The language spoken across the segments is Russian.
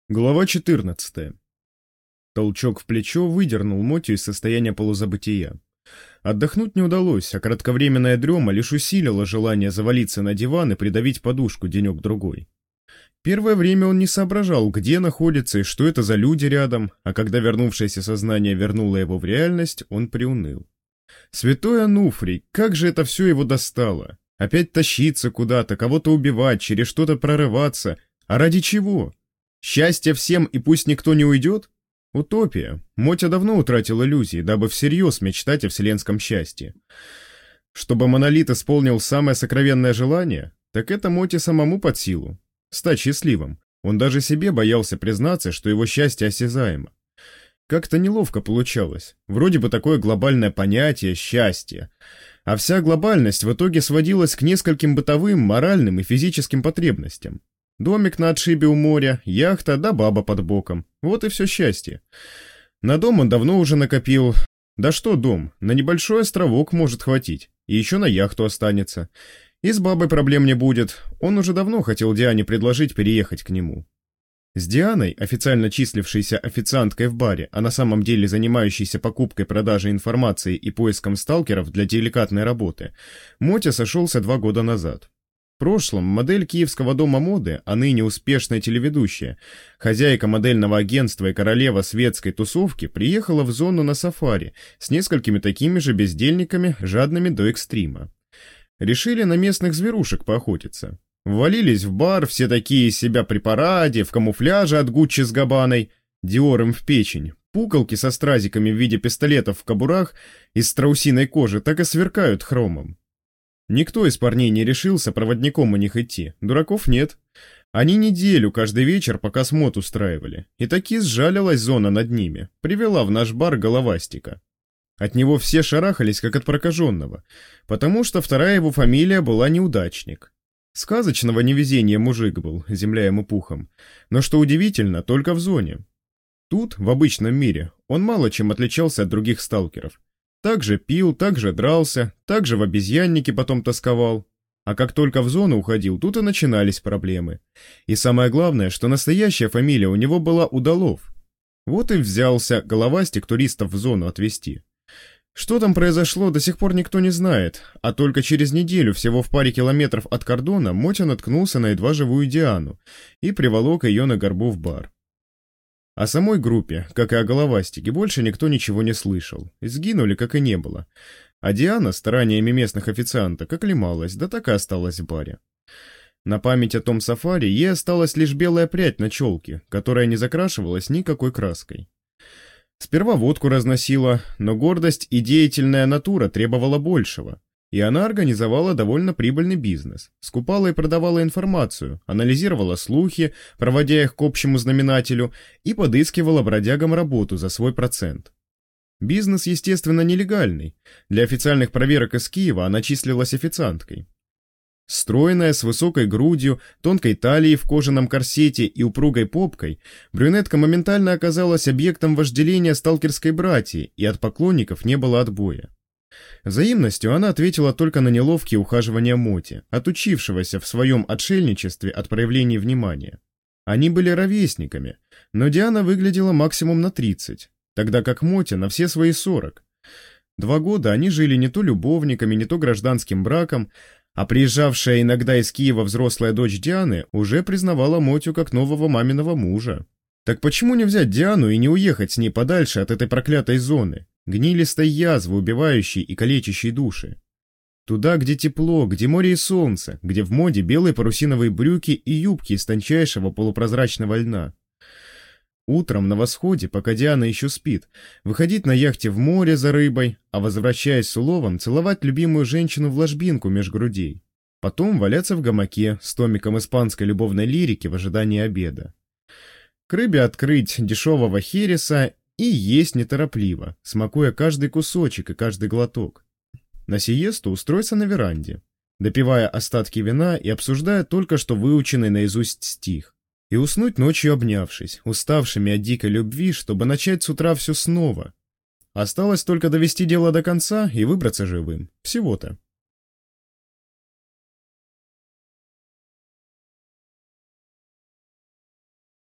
Глава 14. Толчок в плечо выдернул Мотю из состояния полузабытия. Отдохнуть не удалось, а кратковременная дрема лишь усилила желание завалиться на диван и придавить подушку денек-другой. Первое время он не соображал, где находится и что это за люди рядом, а когда вернувшееся сознание вернуло его в реальность, он приуныл. Святой Ануфрий, как же это все его достало! Опять тащиться куда-то, кого-то убивать, через что-то прорываться. А ради чего? Счастье всем и пусть никто не уйдет? Утопия. Мотя давно утратил иллюзии, дабы всерьез мечтать о вселенском счастье. Чтобы монолит исполнил самое сокровенное желание, так это Моте самому под силу. Стать счастливым. Он даже себе боялся признаться, что его счастье осязаемо. Как-то неловко получалось. Вроде бы такое глобальное понятие «счастье». А вся глобальность в итоге сводилась к нескольким бытовым, моральным и физическим потребностям. Домик на отшибе у моря, яхта да баба под боком. Вот и все счастье. На дом он давно уже накопил. Да что дом, на небольшой островок может хватить. И еще на яхту останется. И с бабой проблем не будет. Он уже давно хотел Диане предложить переехать к нему. С Дианой, официально числившейся официанткой в баре, а на самом деле занимающейся покупкой, продажей информации и поиском сталкеров для деликатной работы, Мотя сошелся 2 года назад. В прошлом модель киевского дома моды, а ныне успешная телеведущая, хозяйка модельного агентства и королева светской тусовки, приехала в зону на сафари с несколькими такими же бездельниками, жадными до экстрима. Решили на местных зверушек поохотиться. Ввалились в бар, все такие из себя при параде, в камуфляже от Гуччи с Габбаной, Диором в печень. Пуколки со стразиками в виде пистолетов в кобурах из страусиной кожи так и сверкают хромом. Никто из парней не решился проводником у них идти, дураков нет. Они неделю каждый вечер пока смот устраивали, и таки сжалилась зона над ними, привела в наш бар головастика. От него все шарахались, как от прокаженного, потому что вторая его фамилия была Неудачник. Сказочного невезения мужик был, земля ему пухом, но, что удивительно, только в зоне. Тут, в обычном мире, он мало чем отличался от других сталкеров. Также пил, также дрался, также в обезьяннике потом тосковал. А как только в зону уходил, тут и начинались проблемы. И самое главное, что настоящая фамилия у него была Удалов. Вот и взялся головастик туристов в зону отвезти. Что там произошло, до сих пор никто не знает, а только через неделю, всего в паре километров от кордона, Мотя наткнулся на едва живую Диану и приволок ее на горбу в бар. О самой группе, как и о головастике, больше никто ничего не слышал, сгинули, как и не было. А Диана, стараниями местных официанток, оклемалась, да так и осталась в баре. На память о том сафари ей осталась лишь белая прядь на челке, которая не закрашивалась никакой краской. Сперва водку разносила, но гордость и деятельная натура требовала большего, и она организовала довольно прибыльный бизнес, скупала и продавала информацию, анализировала слухи, проводя их к общему знаменателю, и подыскивала бродягам работу за свой процент. Бизнес, естественно, нелегальный, для официальных проверок из Киева она числилась официанткой. Стройная, с высокой грудью, тонкой талией в кожаном корсете и упругой попкой, брюнетка моментально оказалась объектом вожделения сталкерской братьи, и от поклонников не было отбоя. Взаимностью она ответила только на неловкие ухаживания Моти, отучившегося в своем отшельничестве от проявлений внимания. Они были ровесниками, но Диана выглядела максимум на 30, тогда как Мотя на все свои 40. 2 года они жили не то любовниками, не то гражданским браком, а приезжавшая иногда из Киева взрослая дочь Дианы уже признавала Мотю как нового маминого мужа. Так почему не взять Диану и не уехать с ней подальше от этой проклятой зоны, гнилистой язвы, убивающей и калечащей души? Туда, где тепло, где море и солнце, где в моде белые парусиновые брюки и юбки из тончайшего полупрозрачного льна. Утром на восходе, пока Диана еще спит, выходить на яхте в море за рыбой, а возвращаясь с уловом, целовать любимую женщину в ложбинку меж грудей. Потом валяться в гамаке с томиком испанской любовной лирики в ожидании обеда. К рыбе открыть дешевого хереса и есть неторопливо, смакуя каждый кусочек и каждый глоток. На сиесту устроиться на веранде, допивая остатки вина и обсуждая только что выученный наизусть стих. И уснуть ночью обнявшись, уставшими от дикой любви, чтобы начать с утра все снова. Осталось только довести дело до конца и выбраться живым. Всего-то.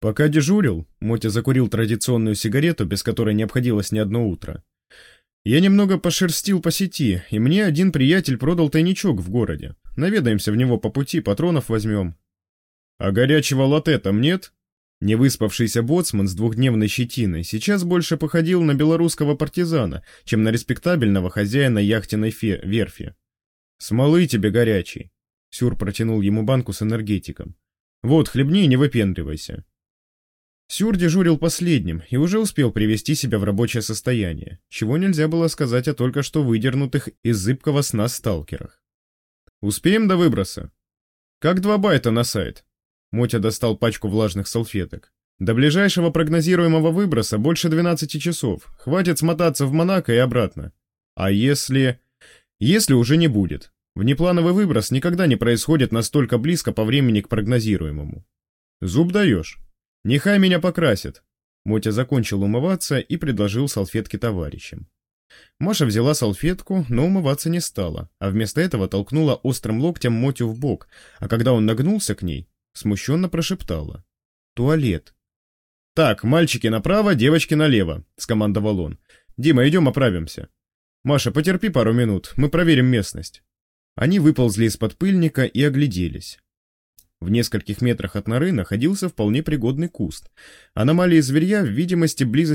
Пока дежурил, Мотя закурил традиционную сигарету, без которой не обходилось ни одно утро. Я немного пошерстил по сети, и мне один приятель продал тайничок в городе. Наведаемся в него по пути, патронов возьмем. А горячего латте там нет? Невыспавшийся боцман с двухдневной щетиной сейчас больше походил на белорусского партизана, чем на респектабельного хозяина яхтенной верфи. «Смолы тебе горячий!» Сюр протянул ему банку с энергетиком. «Вот, хлебни и не выпендривайся». Сюр дежурил последним и уже успел привести себя в рабочее состояние, чего нельзя было сказать о только что выдернутых из зыбкого сна сталкерах. «Успеем до выброса?» «Как 2 байта на сайт?» Мотя достал пачку влажных салфеток. «До ближайшего прогнозируемого выброса больше 12 часов. Хватит смотаться в Монако и обратно. А если... Если уже не будет. Внеплановый выброс никогда не происходит настолько близко по времени к прогнозируемому. Зуб даешь? Нехай меня покрасят». Мотя закончил умываться и предложил салфетки товарищам. Маша взяла салфетку, но умываться не стала, а вместо этого толкнула острым локтем Мотю в бок, а когда он нагнулся к ней, смущенно прошептала: «Туалет». «Так, мальчики направо, девочки налево», — скомандовал он. «Дима, идем оправимся. Маша, потерпи пару минут, мы проверим местность». Они выползли из-под пыльника и огляделись. В нескольких метрах от норы находился вполне пригодный куст. Аномалии зверья в видимой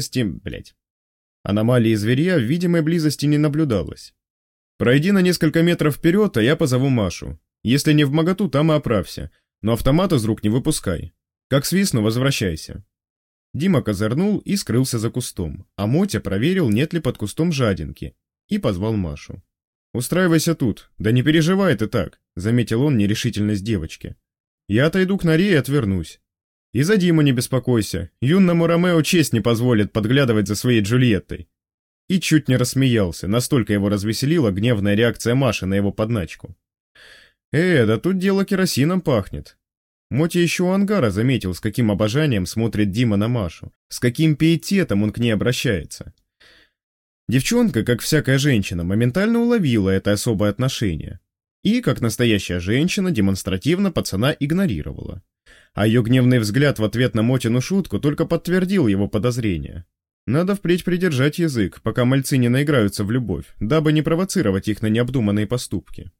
близости не наблюдалось. «Пройди на несколько метров вперед, а я позову Машу. Если не вмоготу, там и оправься. Но автомат из рук не выпускай. Как свистну, возвращайся». Дима козырнул и скрылся за кустом, а Мотя проверил, нет ли под кустом жадинки, и позвал Машу. «Устраивайся тут, да не переживай ты так», — заметил он нерешительность девочки. «Я отойду к норе и отвернусь. И за Диму не беспокойся, юному Ромео честь не позволит подглядывать за своей Джульеттой». И чуть не рассмеялся, настолько его развеселила гневная реакция Маши на его подначку. Да тут дело керосином пахнет». Мотя еще у ангара заметил, с каким обожанием смотрит Дима на Машу, с каким пиететом он к ней обращается. Девчонка, как всякая женщина, моментально уловила это особое отношение. И, как настоящая женщина, демонстративно пацана игнорировала. А ее гневный взгляд в ответ на Мотину шутку только подтвердил его подозрения. Надо впредь придержать язык, пока мальцы не наиграются в любовь, дабы не провоцировать их на необдуманные поступки.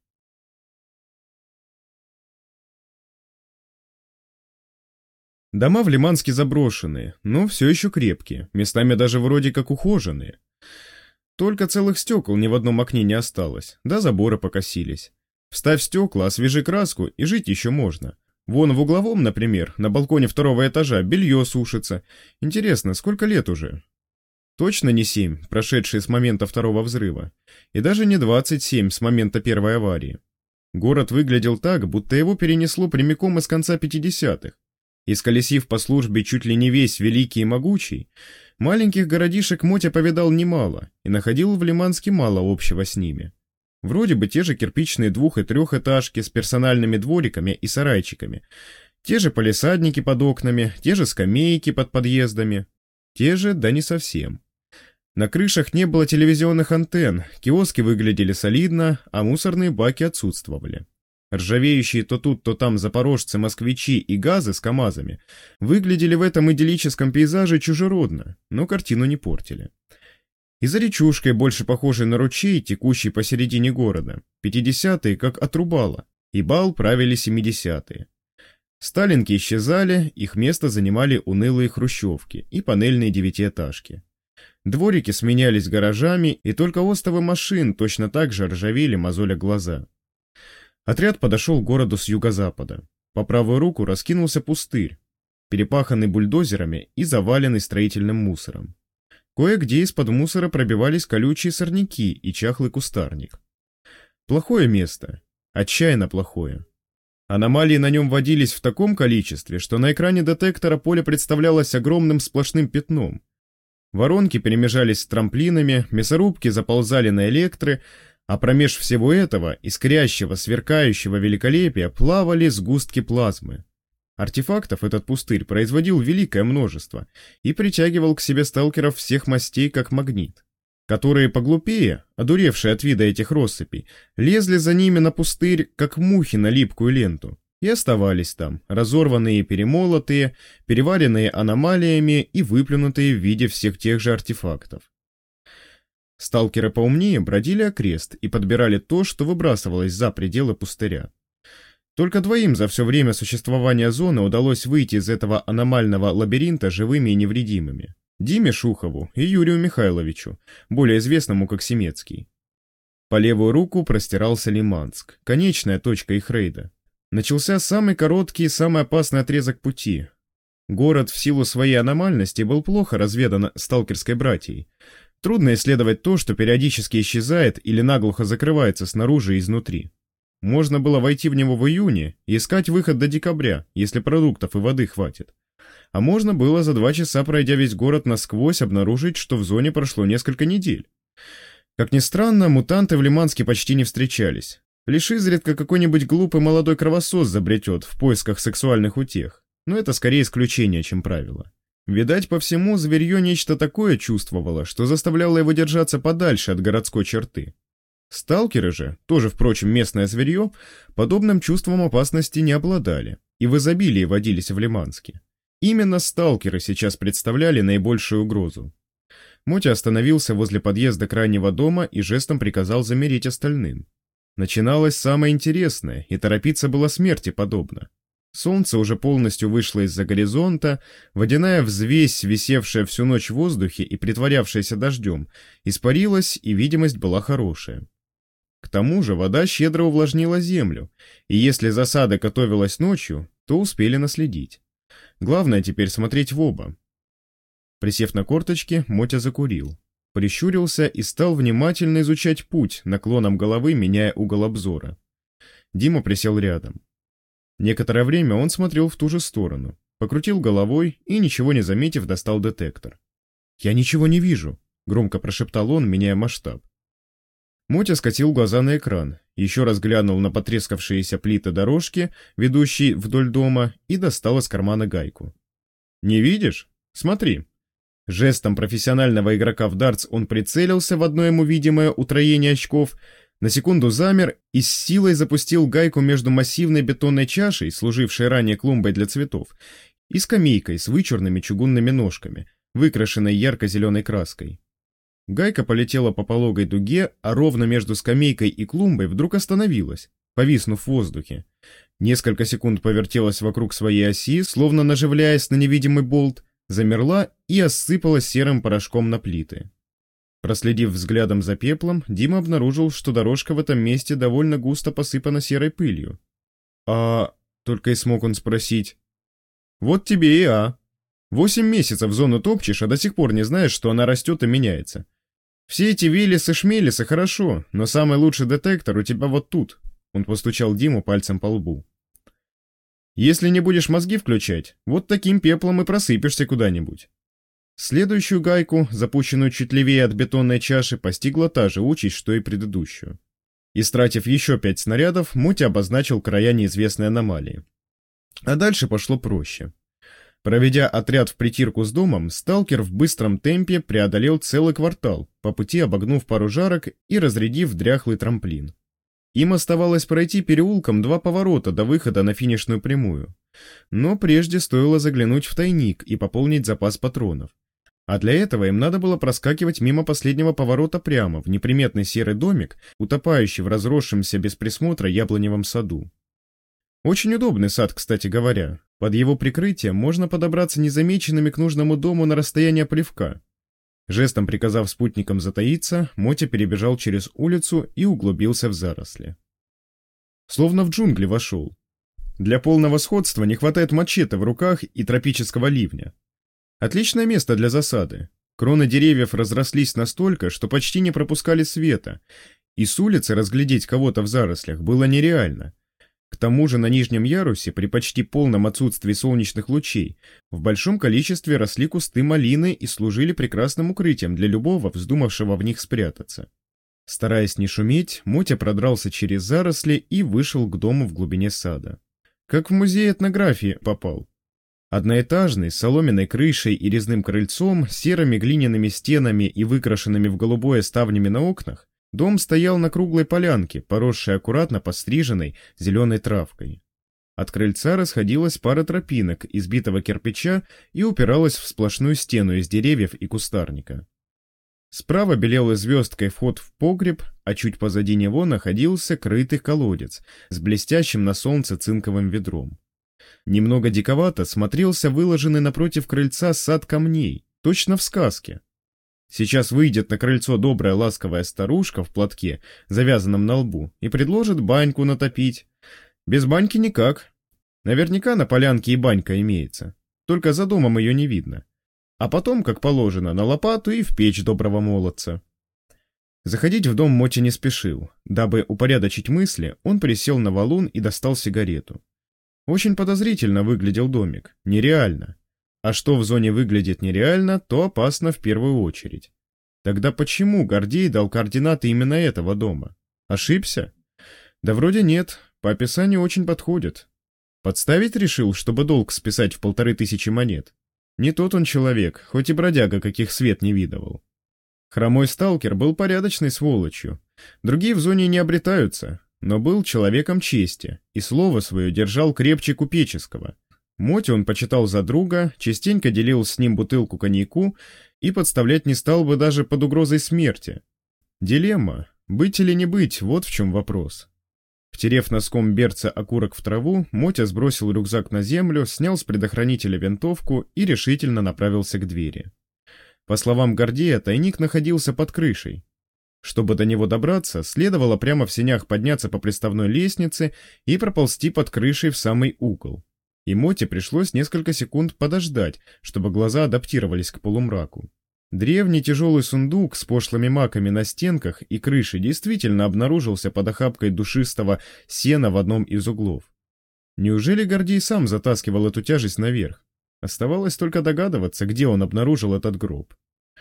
Дома в Лиманске заброшенные, но все еще крепкие, местами даже вроде как ухоженные. Только целых стекол ни в одном окне не осталось, да заборы покосились. Вставь стекла, освежи краску, и жить еще можно. Вон в угловом, например, на балконе 2-го этажа белье сушится. Интересно, сколько лет уже? Точно не 7, прошедшие с момента 2-го взрыва. И даже не 27 с момента 1-й аварии. Город выглядел так, будто его перенесло прямиком из конца 50-х. Исколесив по службе чуть ли не весь великий и могучий, маленьких городишек Мотя повидал немало и находил в Лиманске мало общего с ними. Вроде бы те же кирпичные 2- и 3-этажки с персональными двориками и сарайчиками, те же палисадники под окнами, те же скамейки под подъездами, те же, да не совсем. На крышах не было телевизионных антенн, киоски выглядели солидно, а мусорные баки отсутствовали. Ржавеющие то тут, то там запорожцы-москвичи и газы с КАМАЗами выглядели в этом идиллическом пейзаже чужеродно, но картину не портили. И за речушкой, больше похожей на ручей, текущий посередине города, 50-е как отрубало, и бал правили 70-е. Сталинки исчезали, их место занимали унылые хрущевки и панельные 9-этажки. Дворики сменялись гаражами, и только остовы машин точно так же ржавели, мозоля глаза. Отряд подошел к городу с юго-запада. По правую руку раскинулся пустырь, перепаханный бульдозерами и заваленный строительным мусором. Кое-где из-под мусора пробивались колючие сорняки и чахлый кустарник. Плохое место, отчаянно плохое. Аномалии на нем водились в таком количестве, что на экране детектора поле представлялось огромным сплошным пятном. Воронки перемежались с трамплинами, мясорубки заползали на электры, а промеж всего этого, искрящего, сверкающего великолепия, плавали сгустки плазмы. Артефактов этот пустырь производил великое множество и притягивал к себе сталкеров всех мастей как магнит, которые поглупее, одуревшие от вида этих россыпей, лезли за ними на пустырь, как мухи на липкую ленту, и оставались там, разорванные и перемолотые, переваренные аномалиями и выплюнутые в виде всех тех же артефактов. Сталкеры поумнее бродили окрест и подбирали то, что выбрасывалось за пределы пустыря. Только двоим за все время существования зоны удалось выйти из этого аномального лабиринта живыми и невредимыми. Диме Шухову и Юрию Михайловичу, более известному как Семецкий. По левую руку простирался Лиманск, конечная точка их рейда. Начался самый короткий и самый опасный отрезок пути. Город в силу своей аномальности был плохо разведан сталкерской братьей. Трудно исследовать то, что периодически исчезает или наглухо закрывается снаружи и изнутри. Можно было войти в него в июне и искать выход до декабря, если продуктов и воды хватит. А можно было за 2 часа, пройдя весь город насквозь, обнаружить, что в зоне прошло несколько недель. Как ни странно, мутанты в Лиманске почти не встречались. Лишь изредка какой-нибудь глупый молодой кровосос забретет в поисках сексуальных утех. Но это скорее исключение, чем правило. Видать, по всему, зверье нечто такое чувствовало, что заставляло его держаться подальше от городской черты. Сталкеры же, тоже, впрочем, местное зверье, подобным чувством опасности не обладали и в изобилии водились в Лиманске. Именно сталкеры сейчас представляли наибольшую угрозу. Мотя остановился возле подъезда крайнего дома и жестом приказал замереть остальным. Начиналось самое интересное, и торопиться было смерти подобно. Солнце уже полностью вышло из-за горизонта, водяная взвесь, висевшая всю ночь в воздухе и притворявшаяся дождем, испарилась, и видимость была хорошая. К тому же вода щедро увлажнила землю, и если засада готовилась ночью, то успели наследить. Главное теперь смотреть в оба. Присев на корточки, Мотя закурил, прищурился и стал внимательно изучать путь, наклоном головы меняя угол обзора. Дима присел рядом. Некоторое время он смотрел в ту же сторону, покрутил головой и, ничего не заметив, достал детектор. «Я ничего не вижу», — громко прошептал он, меняя масштаб. Мотя скосил глаза на экран, еще раз глянул на потрескавшиеся плиты дорожки, ведущей вдоль дома, и достал из кармана гайку. «Не видишь? Смотри». Жестом профессионального игрока в дартс он прицелился в одно ему видимое утроение очков, на секунду замер и с силой запустил гайку между массивной бетонной чашей, служившей ранее клумбой для цветов, и скамейкой с вычурными чугунными ножками, выкрашенной ярко-зеленой краской. Гайка полетела по пологой дуге, а ровно между скамейкой и клумбой вдруг остановилась, повиснув в воздухе. Несколько секунд повертелась вокруг своей оси, словно наживляясь на невидимый болт, замерла и осыпалась серым порошком на плиты. Проследив взглядом за пеплом, Дима обнаружил, что дорожка в этом месте довольно густо посыпана серой пылью. «А...» — только и смог он спросить. «Вот тебе и а. 8 месяцев зону топчешь, а до сих пор не знаешь, что она растет и меняется. Все эти виллисы-шмелисы хорошо, но самый лучший детектор у тебя вот тут». Он постучал Диму пальцем по лбу. «Если не будешь мозги включать, вот таким пеплом и просыпешься куда-нибудь». Следующую гайку, запущенную чуть левее от бетонной чаши, постигла та же участь, что и предыдущую. Истратив еще 5 снарядов, Мотя обозначил края неизвестной аномалии. А дальше пошло проще. Проведя отряд в притирку с домом, сталкер в быстром темпе преодолел целый квартал, по пути обогнув пару жарок и разрядив дряхлый трамплин. Им оставалось пройти переулком 2 поворота до выхода на финишную прямую. Но прежде стоило заглянуть в тайник и пополнить запас патронов. А для этого им надо было проскакивать мимо последнего поворота прямо в неприметный серый домик, утопающий в разросшемся без присмотра яблоневом саду. Очень удобный сад, кстати говоря. Под его прикрытием можно подобраться незамеченными к нужному дому на расстояние плевка. Жестом приказав спутникам затаиться, Мотя перебежал через улицу и углубился в заросли. Словно в джунгли вошел. Для полного сходства не хватает мачете в руках и тропического ливня. Отличное место для засады. Кроны деревьев разрослись настолько, что почти не пропускали света, и с улицы разглядеть кого-то в зарослях было нереально. К тому же на нижнем ярусе, при почти полном отсутствии солнечных лучей, в большом количестве росли кусты малины и служили прекрасным укрытием для любого, вздумавшего в них спрятаться. Стараясь не шуметь, Мотя продрался через заросли и вышел к дому в глубине сада. Как в музей этнографии попал. Одноэтажный, с соломенной крышей и резным крыльцом, серыми глиняными стенами и выкрашенными в голубое ставнями на окнах, дом стоял на круглой полянке, поросшей аккуратно подстриженной зеленой травкой. От крыльца расходилась пара тропинок из битого кирпича и упиралась в сплошную стену из деревьев и кустарника. Справа белел звездкой вход в погреб, а чуть позади него находился крытый колодец с блестящим на солнце цинковым ведром. Немного диковато смотрелся выложенный напротив крыльца сад камней, точно в сказке. Сейчас выйдет на крыльцо добрая ласковая старушка в платке, завязанном на лбу, и предложит баньку натопить. Без баньки никак. Наверняка на полянке и банька имеется, только за домом ее не видно. А потом, как положено, на лопату и в печь доброго молодца. Заходить в дом Мотя не спешил. Дабы упорядочить мысли, он присел на валун и достал сигарету. Очень подозрительно выглядел домик, нереально. А что в зоне выглядит нереально, то опасно в первую очередь. Тогда почему Гордей дал координаты именно этого дома? Ошибся? Да вроде нет, по описанию очень подходит. Подставить решил, чтобы долг списать в 1500 монет? Не тот он человек, хоть и бродяга, каких свет не видывал. Хромой сталкер был порядочной сволочью. Другие в зоне не обретаются, но был человеком чести, и слово свое держал крепче купеческого. Мотю он почитал за друга, частенько делил с ним бутылку коньяку и подставлять не стал бы даже под угрозой смерти. Дилемма, быть или не быть, вот в чем вопрос. Втерев носком берца окурок в траву, Мотя сбросил рюкзак на землю, снял с предохранителя винтовку и решительно направился к двери. По словам Гордея, тайник находился под крышей. Чтобы до него добраться, следовало прямо в сенях подняться по приставной лестнице и проползти под крышей в самый угол. И Моте пришлось несколько секунд подождать, чтобы глаза адаптировались к полумраку. Древний тяжелый сундук с пошлыми маками на стенках и крыше действительно обнаружился под охапкой душистого сена в одном из углов. Неужели Гордей сам затаскивал эту тяжесть наверх? Оставалось только догадываться, где он обнаружил этот гроб.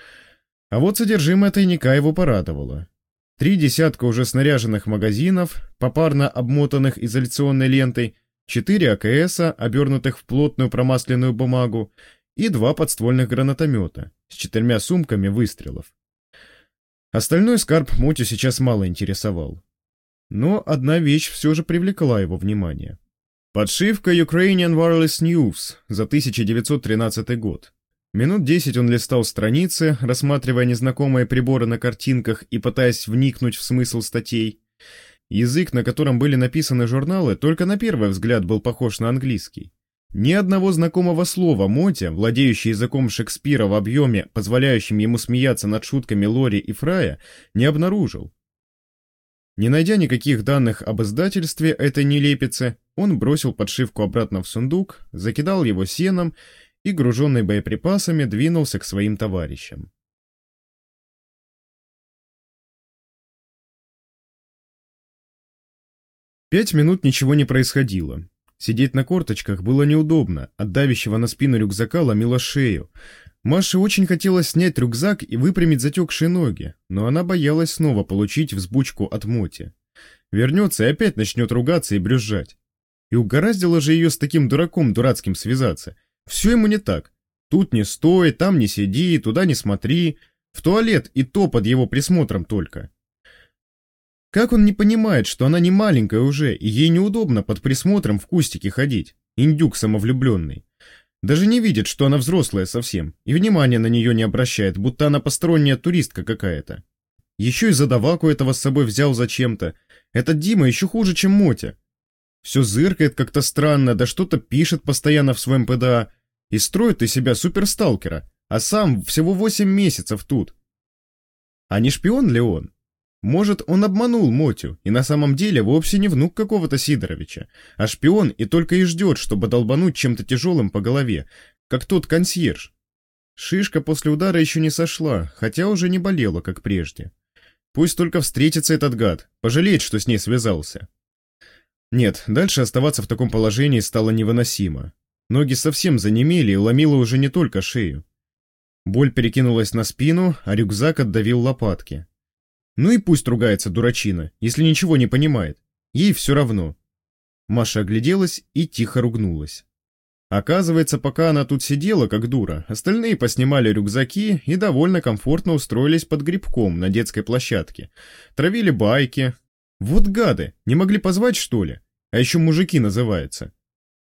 А вот содержимое тайника его порадовало. 3 десятка уже снаряженных магазинов, попарно обмотанных изоляционной лентой, 4 АКСа, обернутых в плотную промасленную бумагу, и 2 подствольных гранатомета с 4 сумками выстрелов. Остальной скарб Мотю сейчас мало интересовал. Но одна вещь все же привлекла его внимание. Подшивка Ukrainian Wireless News за 1913 год. Минут 10 он листал страницы, рассматривая незнакомые приборы на картинках и пытаясь вникнуть в смысл статей. Язык, на котором были написаны журналы, только на первый взгляд был похож на английский. Ни одного знакомого слова Мотя, владеющий языком Шекспира в объеме, позволяющим ему смеяться над шутками Лори и Фрая, не обнаружил. Не найдя никаких данных об издательстве этой нелепицы, он бросил подшивку обратно в сундук, закидал его сеном и, груженный боеприпасами, двинулся к своим товарищам. Пять минут ничего не происходило. Сидеть на корточках было неудобно, от давящего на спину рюкзака ломило шею. Маше очень хотелось снять рюкзак и выпрямить затекшие ноги, но она боялась снова получить взбучку от Моти. Вернется и опять начнет ругаться и брюзжать. И угораздило же ее с таким дураком дурацким связаться. Все ему не так. Тут не стой, там не сиди, туда не смотри. В туалет и то под его присмотром только. Как он не понимает, что она не маленькая уже, и ей неудобно под присмотром в кустике ходить, индюк самовлюбленный. Даже не видит, что она взрослая совсем, и внимания на нее не обращает, будто она посторонняя туристка какая-то. Еще и задаваку этого с собой взял зачем-то. Этот Дима еще хуже, чем Мотя. Все зыркает как-то странно, да что-то пишет постоянно в своем ПДА, и строит из себя суперсталкера, а сам всего 8 месяцев тут. А не шпион ли он? Может, он обманул Мотю, и на самом деле вовсе не внук какого-то Сидоровича, а шпион и только и ждет, чтобы долбануть чем-то тяжелым по голове, как тот консьерж. Шишка после удара еще не сошла, хотя уже не болела, как прежде. Пусть только встретится этот гад, пожалеет, что с ней связался. Нет, дальше оставаться в таком положении стало невыносимо. Ноги совсем занемели и ломило уже не только шею. Боль перекинулась на спину, а рюкзак отдавил лопатки. Ну и пусть ругается дурачина, если ничего не понимает. Ей все равно. Маша огляделась и тихо ругнулась. Оказывается, пока она тут сидела, как дура, остальные поснимали рюкзаки и довольно комфортно устроились под грибком на детской площадке. Травили байки. Вот гады, не могли позвать, что ли? А еще мужики называются.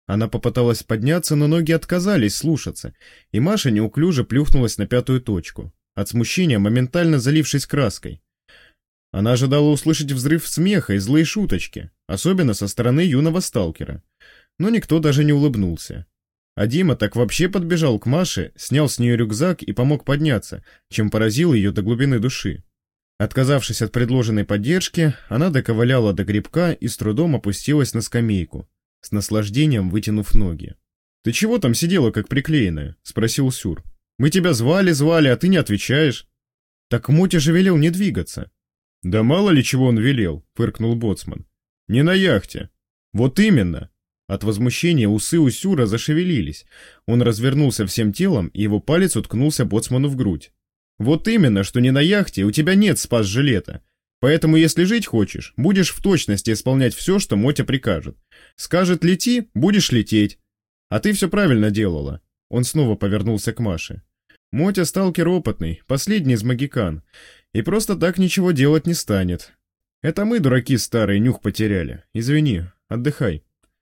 Она попыталась подняться, но ноги отказались слушаться, и Маша неуклюже плюхнулась на 5-ю точку, от смущения моментально залившись краской. Она ожидала услышать взрыв смеха и злые шуточки, особенно со стороны юного сталкера. Но никто даже не улыбнулся. А Дима так вообще подбежал к Маше, снял с нее рюкзак и помог подняться, чем поразил ее до глубины души. Отказавшись от предложенной поддержки, она доковыляла до грибка и с трудом опустилась на скамейку, с наслаждением вытянув ноги. «Ты чего там сидела, как приклеенная?» — спросил Сюр. «Мы тебя звали, а ты не отвечаешь». «Так Мотя же велел не двигаться». «Да мало ли чего он велел», — фыркнул боцман. «Не на яхте». «Вот именно». От возмущения усы у Сюра зашевелились. Он развернулся всем телом, и его палец уткнулся боцману в грудь. «Вот именно, что не на яхте, у тебя нет спас-жилета. Поэтому, если жить хочешь, будешь в точности исполнять все, что Мотя прикажет. Скажет «лети» — будешь лететь. А ты все правильно делала». Он снова повернулся к Маше. «Мотя сталкер опытный, последний из могикан, и просто так ничего делать не станет. Это мы, дураки старые, нюх потеряли. Извини, отдыхай».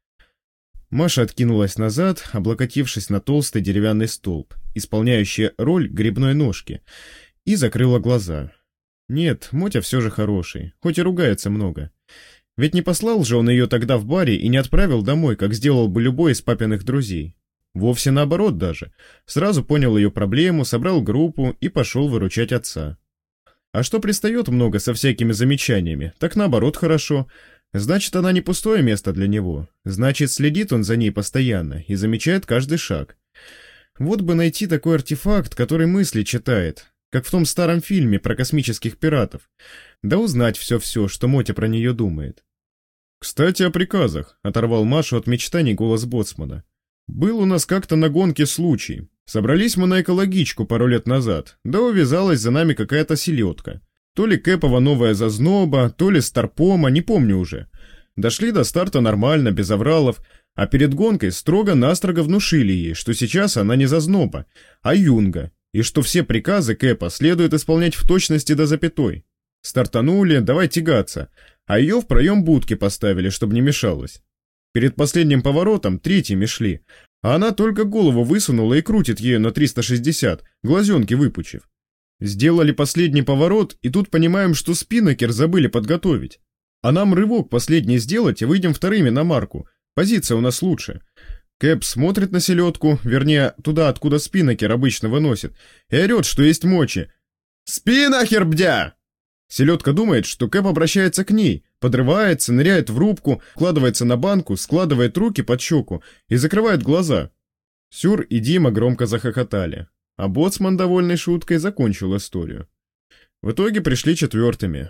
Маша откинулась назад, облокотившись на толстый деревянный столб, исполняющий роль грибной ножки, и закрыла глаза. Нет, Мотя все же хороший, хоть и ругается много. Ведь не послал же он ее тогда в баре и не отправил домой, как сделал бы любой из папиных друзей. Вовсе наоборот даже. Сразу понял ее проблему, собрал группу и пошел выручать отца. А что пристает много со всякими замечаниями, так наоборот хорошо. Значит, она не пустое место для него. Значит, следит он за ней постоянно и замечает каждый шаг. Вот бы найти такой артефакт, который мысли читает, как в том старом фильме про космических пиратов. Да узнать все-все, что Мотя про нее думает. «Кстати, о приказах», — оторвал Машу от мечтаний голос боцмана. «Был у нас как-то на гонке случай. Собрались мы на экологичку пару лет назад, да увязалась за нами какая-то селедка. То ли Кэпова новая зазноба, то ли Старпома, не помню уже. Дошли до старта нормально, без авралов, а перед гонкой строго-настрого внушили ей, что сейчас она не зазноба, а юнга, и что все приказы Кэпа следует исполнять в точности до запятой. Стартанули, давай тягаться, а ее в проем будки поставили, чтобы не мешалось. Перед последним поворотом третьими шли, а она только голову высунула и крутит ею на 360, глазенки выпучив. Сделали последний поворот, и тут понимаем, что спиннокер забыли подготовить. А нам рывок последний сделать, и выйдем вторыми на марку. Позиция у нас лучше. Кэп смотрит на селедку, вернее, туда, откуда спиннокер обычно выносит, и орет, что есть мочи. «Спиннокер, бдя!» Селедка думает, что Кэп обращается к ней, подрывается, ныряет в рубку, вкладывается на банку, складывает руки под щеку и закрывает глаза. Сюр и Дима громко захохотали. А боцман, довольный шуткой, закончил историю. В итоге пришли четвертыми.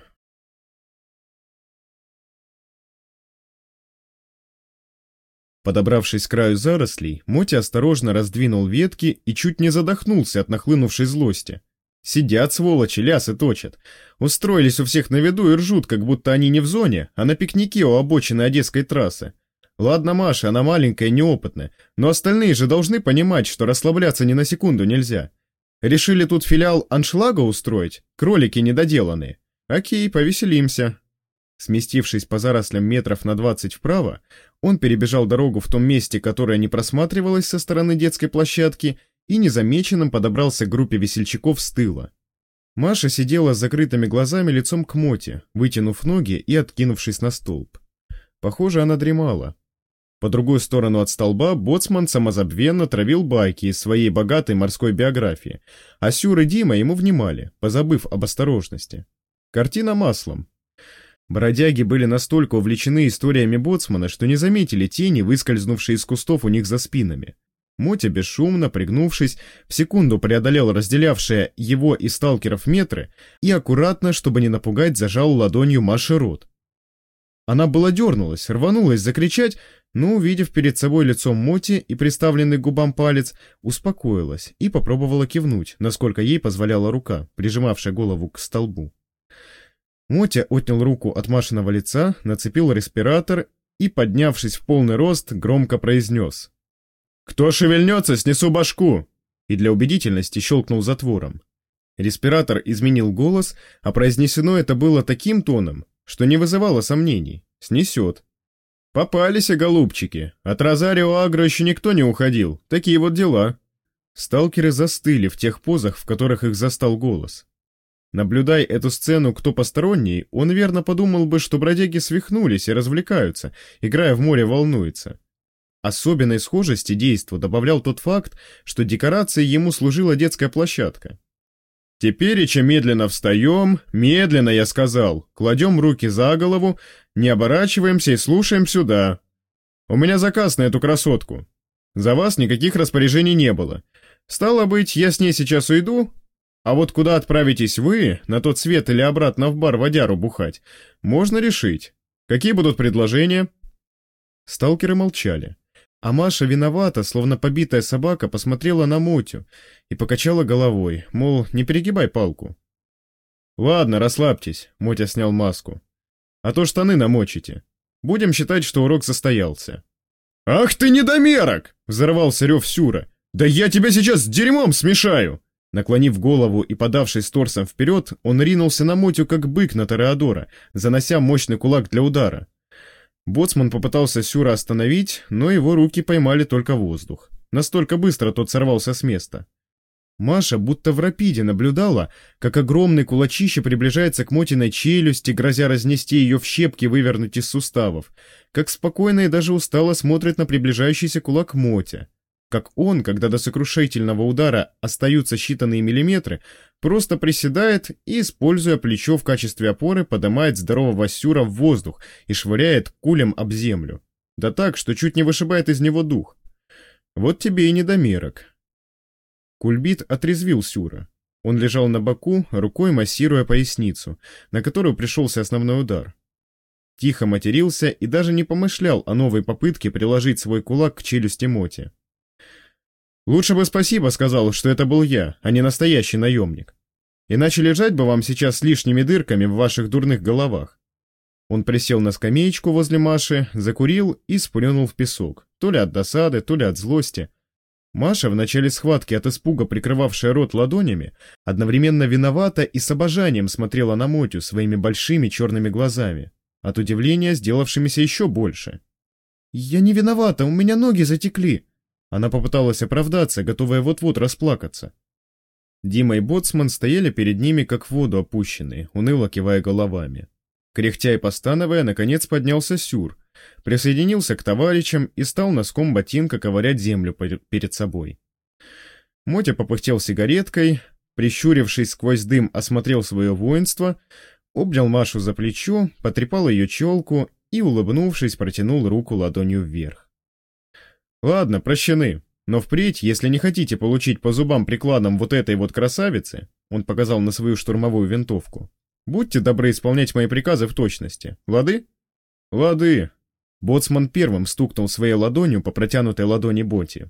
Подобравшись к краю зарослей, Мотя осторожно раздвинул ветки и чуть не задохнулся от нахлынувшей злости. Сидят, сволочи, лясы точат. Устроились у всех на виду и ржут, как будто они не в зоне, а на пикнике у обочины Одесской трассы. Ладно, Маша, она маленькая, неопытная, но остальные же должны понимать, что расслабляться ни на секунду нельзя. Решили тут филиал аншлага устроить? Кролики недоделанные. Окей, повеселимся. Сместившись по зарослям метров на 20 вправо, он перебежал дорогу в том месте, которое не просматривалось со стороны детской площадки, и незамеченным подобрался к группе весельчаков с тыла. Маша сидела с закрытыми глазами лицом к Моте, вытянув ноги и откинувшись на столб. Похоже, она дремала. По другую сторону от столба боцман самозабвенно травил байки из своей богатой морской биографии, а Сюр и Дима ему внимали, позабыв об осторожности. Картина маслом. Бродяги были настолько увлечены историями боцмана, что не заметили тени, выскользнувшие из кустов у них за спинами. Мотя, бесшумно пригнувшись, в секунду преодолел разделявшие его и сталкеров метры и аккуратно, чтобы не напугать, зажал ладонью Маше рот. Она была дернулась, рванулась закричать, но, увидев перед собой лицо Моти и приставленный к губам палец, успокоилась и попробовала кивнуть, насколько ей позволяла рука, прижимавшая голову к столбу. Мотя отнял руку от Машиного лица, нацепил респиратор и, поднявшись в полный рост, громко произнес: «Кто шевельнется, снесу башку!» и для убедительности щелкнул затвором. Респиратор изменил голос, а произнесено это было таким тоном, что не вызывало сомнений. Снесет. Попались, голубчики. От Розарио Агро еще никто не уходил. Такие вот дела. Сталкеры застыли в тех позах, в которых их застал голос. Наблюдая эту сцену кто посторонний, он верно подумал бы, что бродяги свихнулись и развлекаются, играя в море волнуется. Особенной схожести действу добавлял тот факт, что декорацией ему служила детская площадка. «Тепереча медленно встаем, медленно, я сказал, кладем руки за голову, не оборачиваемся и слушаем сюда. У меня заказ на эту красотку. За вас никаких распоряжений не было. Стало быть, я с ней сейчас уйду, а вот куда отправитесь вы, на тот свет или обратно в бар водяру бухать, можно решить. Какие будут предложения?» Сталкеры молчали. А Маша виновата, словно побитая собака, посмотрела на Мотю и покачала головой, мол, не перегибай палку. «Ладно, расслабьтесь», — Мотя снял маску. «А то штаны намочите. Будем считать, что урок состоялся». «Ах ты недомерок!» — взорвался рев Сюра. «Да я тебя сейчас с дерьмом смешаю!» Наклонив голову и подавшись торсом вперед, он ринулся на Мотю, как бык на Тореадора, занося мощный кулак для удара. Боцман попытался Сюра остановить, но его руки поймали только воздух. Настолько быстро тот сорвался с места. Маша будто в рапиде наблюдала, как огромный кулачище приближается к Мотиной челюсти, грозя разнести ее в щепки и вывернуть из суставов, как спокойно и даже устало смотрит на приближающийся кулак Мотя, как он, когда до сокрушительного удара остаются считанные миллиметры, просто приседает и, используя плечо в качестве опоры, поднимает здорового Сюра в воздух и швыряет кулем об землю. Да так, что чуть не вышибает из него дух. Вот тебе и недомерок. Кульбит отрезвил Сюра. Он лежал на боку, рукой массируя поясницу, на которую пришелся основной удар. Тихо матерился и даже не помышлял о новой попытке приложить свой кулак к челюсти Моти. «Лучше бы спасибо сказал, что это был я, а не настоящий наемник. Иначе лежать бы вам сейчас с лишними дырками в ваших дурных головах». Он присел на скамеечку возле Маши, закурил и сплюнул в песок, то ли от досады, то ли от злости. Маша, в начале схватки от испуга прикрывавшая рот ладонями, одновременно виновата и с обожанием смотрела на Мотю своими большими черными глазами, от удивления сделавшимися еще больше. «Я не виновата, у меня ноги затекли». Она попыталась оправдаться, готовая вот-вот расплакаться. Дима и Боцман стояли перед ними, как в воду опущенные, уныло кивая головами. Кряхтя и постановая, наконец поднялся Сюр, присоединился к товарищам и стал носком ботинка ковырять землю перед собой. Мотя попыхтел сигареткой, прищурившись сквозь дым, осмотрел свое воинство, обнял Машу за плечо, потрепал ее челку и, улыбнувшись, протянул руку ладонью вверх. «Ладно, прощены, но впредь, если не хотите получить по зубам прикладом вот этой вот красавицы», он показал на свою штурмовую винтовку, «будьте добры исполнять мои приказы в точности. Лады?» «Лады!» Боцман первым стукнул своей ладонью по протянутой ладони Боти.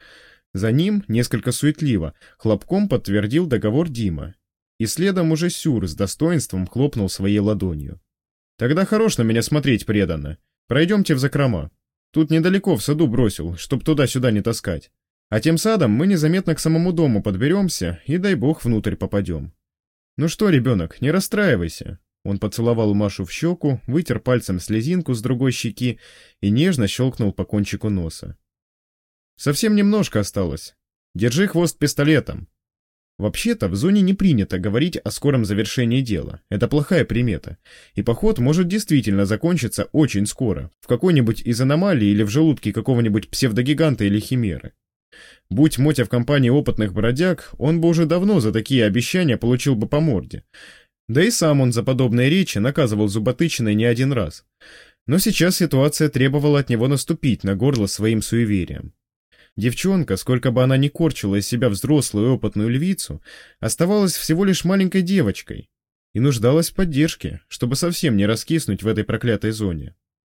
За ним, несколько суетливо, хлопком подтвердил договор Дима, и следом уже Сюр с достоинством хлопнул своей ладонью. «Тогда хорош на меня смотреть преданно. Пройдемте в закрома. Тут недалеко в саду бросил, чтоб туда-сюда не таскать. А тем садом мы незаметно к самому дому подберемся и, дай бог, внутрь попадем. Ну что, ребенок, не расстраивайся». Он поцеловал Машу в щеку, вытер пальцем слезинку с другой щеки и нежно щелкнул по кончику носа. «Совсем немножко осталось. Держи хвост пистолетом». Вообще-то в зоне не принято говорить о скором завершении дела. Это плохая примета. И поход может действительно закончиться очень скоро, в какой-нибудь из аномалий или в желудке какого-нибудь псевдогиганта или химеры. Будь Мотя в компании опытных бродяг, он бы уже давно за такие обещания получил бы по морде. Да и сам он за подобные речи наказывал зуботычиной не один раз. Но сейчас ситуация требовала от него наступить на горло своим суеверием. Девчонка, сколько бы она ни корчила из себя взрослую и опытную львицу, оставалась всего лишь маленькой девочкой и нуждалась в поддержке, чтобы совсем не раскиснуть в этой проклятой зоне.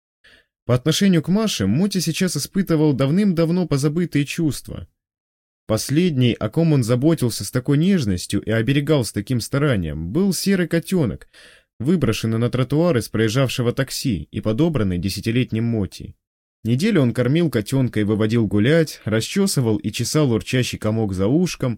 По отношению к Маше Мотя сейчас испытывал давным-давно позабытые чувства. Последний, о ком он заботился с такой нежностью и оберегал с таким старанием, был серый котенок, выброшенный на тротуар из проезжавшего такси и подобранный 10-летним Мотей. Неделю он кормил котенка и выводил гулять, расчесывал и чесал урчащий комок за ушком,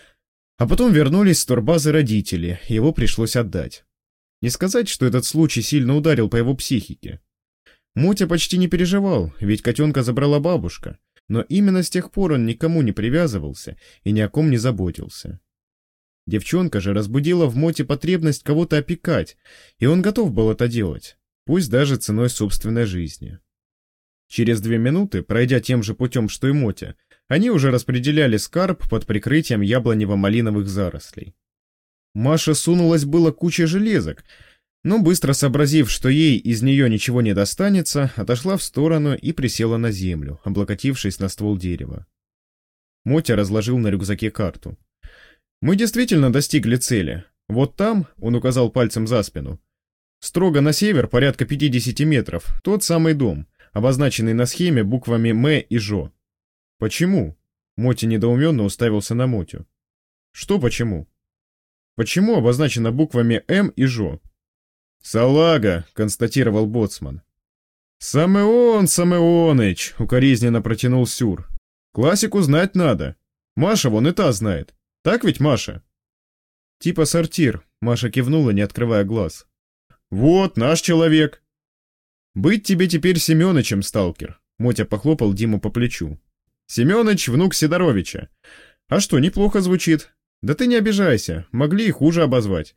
а потом вернулись с турбазы родители, его пришлось отдать. Не сказать, что этот случай сильно ударил по его психике. Мотя почти не переживал, ведь котенка забрала бабушка, но именно с тех пор он никому не привязывался и ни о ком не заботился. Девчонка же разбудила в Моте потребность кого-то опекать, и он готов был это делать, пусть даже ценой собственной жизни. Через 2 минуты, пройдя тем же путем, что и Мотя, они уже распределяли скарб под прикрытием яблонево-малиновых зарослей. Маша сунулась было кучей железок, но быстро сообразив, что ей из нее ничего не достанется, отошла в сторону и присела на землю, облокотившись на ствол дерева. Мотя разложил на рюкзаке карту. «Мы действительно достигли цели. Вот там, — он указал пальцем за спину, — строго на север, порядка 50 метров, тот самый дом, обозначенный на схеме буквами «М» и «Жо». «Почему?» — Мотя недоуменно уставился на Мотю. «Что почему?» «Почему обозначено буквами «М» и «Жо»?» «Салага», — констатировал боцман. «Самеон, Самеоныч», — укоризненно протянул Сюр. «Классику знать надо. Маша вон и та знает. Так ведь, Маша?» «Типа сортир», — Маша кивнула, не открывая глаз. «Вот, наш человек». «Быть тебе теперь Семёнычем, сталкер», — Мотя похлопал Диму по плечу. «Семёныч — внук Сидоровича. А что, неплохо звучит. Да ты не обижайся, могли и хуже обозвать.